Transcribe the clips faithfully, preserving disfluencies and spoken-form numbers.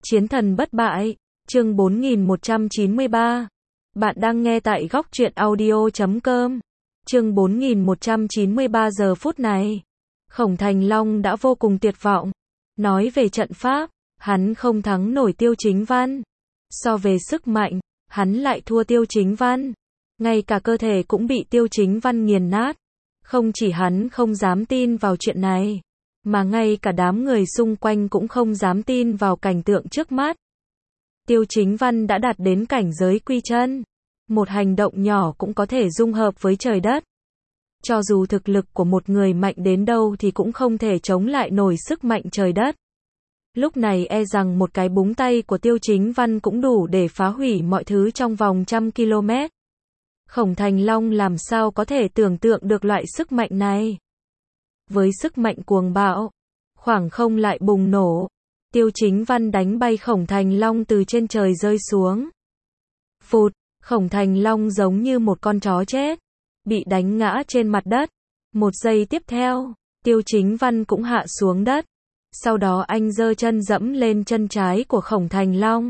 Chiến thần bất bại, chương bốn nghìn một trăm chín mươi ba. Bạn đang nghe tại góc truyện audio chấm com. Chương bốn nghìn một trăm chín mươi ba giờ phút này. Khổng Thành Long đã vô cùng tuyệt vọng. Nói về trận pháp, hắn không thắng nổi Tiêu Chính Văn. So về sức mạnh, hắn lại thua Tiêu Chính Văn. Ngay cả cơ thể cũng bị Tiêu Chính Văn nghiền nát. Không chỉ hắn không dám tin vào chuyện này, mà ngay cả đám người xung quanh cũng không dám tin vào cảnh tượng trước mắt. Tiêu Chính Văn đã đạt đến cảnh giới quy chân. Một hành động nhỏ cũng có thể dung hợp với trời đất. Cho dù thực lực của một người mạnh đến đâu thì cũng không thể chống lại nổi sức mạnh trời đất. Lúc này e rằng một cái búng tay của Tiêu Chính Văn cũng đủ để phá hủy mọi thứ trong vòng trăm km. Khổng Thành Long làm sao có thể tưởng tượng được loại sức mạnh này. Với sức mạnh cuồng bạo, khoảng không lại bùng nổ. Tiêu Chính Văn đánh bay Khổng Thành Long từ trên trời rơi xuống. Phụt, Khổng Thành Long giống như một con chó chết, bị đánh ngã trên mặt đất. Một giây tiếp theo, Tiêu Chính Văn cũng hạ xuống đất. Sau đó anh giơ chân dẫm lên chân trái của Khổng Thành Long.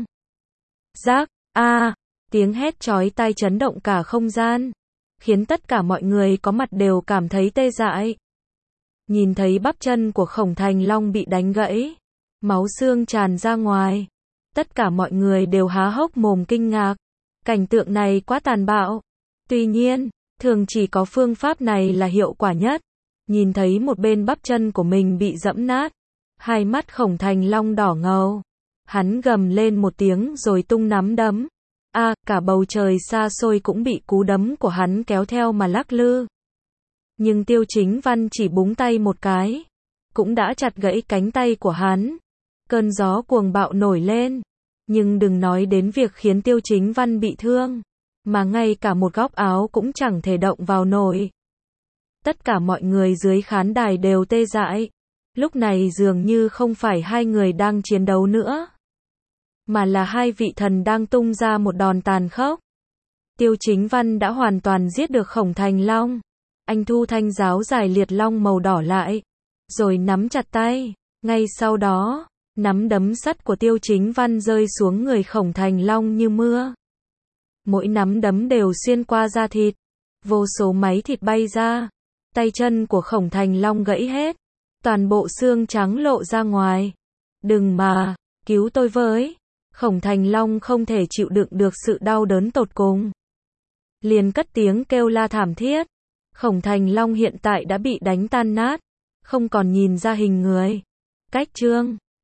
Rác, a, tiếng hét chói tai chấn động cả không gian, khiến tất cả mọi người có mặt đều cảm thấy tê dại. Nhìn thấy bắp chân của Khổng Thành Long bị đánh gãy, máu xương tràn ra ngoài. Tất cả mọi người đều há hốc mồm kinh ngạc. Cảnh tượng này quá tàn bạo. Tuy nhiên, thường chỉ có phương pháp này là hiệu quả nhất. Nhìn thấy một bên bắp chân của mình bị giẫm nát, hai mắt Khổng Thành Long đỏ ngầu. Hắn gầm lên một tiếng rồi tung nắm đấm. A, à, cả bầu trời xa xôi cũng bị cú đấm của hắn kéo theo mà lắc lư. Nhưng Tiêu Chính Văn chỉ búng tay một cái, cũng đã chặt gãy cánh tay của hắn. Cơn gió cuồng bạo nổi lên, nhưng đừng nói đến việc khiến Tiêu Chính Văn bị thương, mà ngay cả một góc áo cũng chẳng thể động vào nổi. Tất cả mọi người dưới khán đài đều tê dại. Lúc này dường như không phải hai người đang chiến đấu nữa, mà là hai vị thần đang tung ra một đòn tàn khốc. Tiêu Chính Văn đã hoàn toàn giết được Khổng Thành Long. Anh thu thanh giáo dài liệt long màu đỏ lại, rồi nắm chặt tay. Ngay sau đó, nắm đấm sắt của Tiêu Chính Văn rơi xuống người Khổng Thành Long như mưa. Mỗi nắm đấm đều xuyên qua da thịt, vô số máy thịt bay ra. Tay chân của Khổng Thành Long gãy hết, toàn bộ xương trắng lộ ra ngoài. Đừng mà, cứu tôi với. Khổng Thành Long không thể chịu đựng được sự đau đớn tột cùng, liền cất tiếng kêu la thảm thiết. Khổng Thành Long hiện tại đã bị đánh tan nát, không còn nhìn ra hình người. Cách chương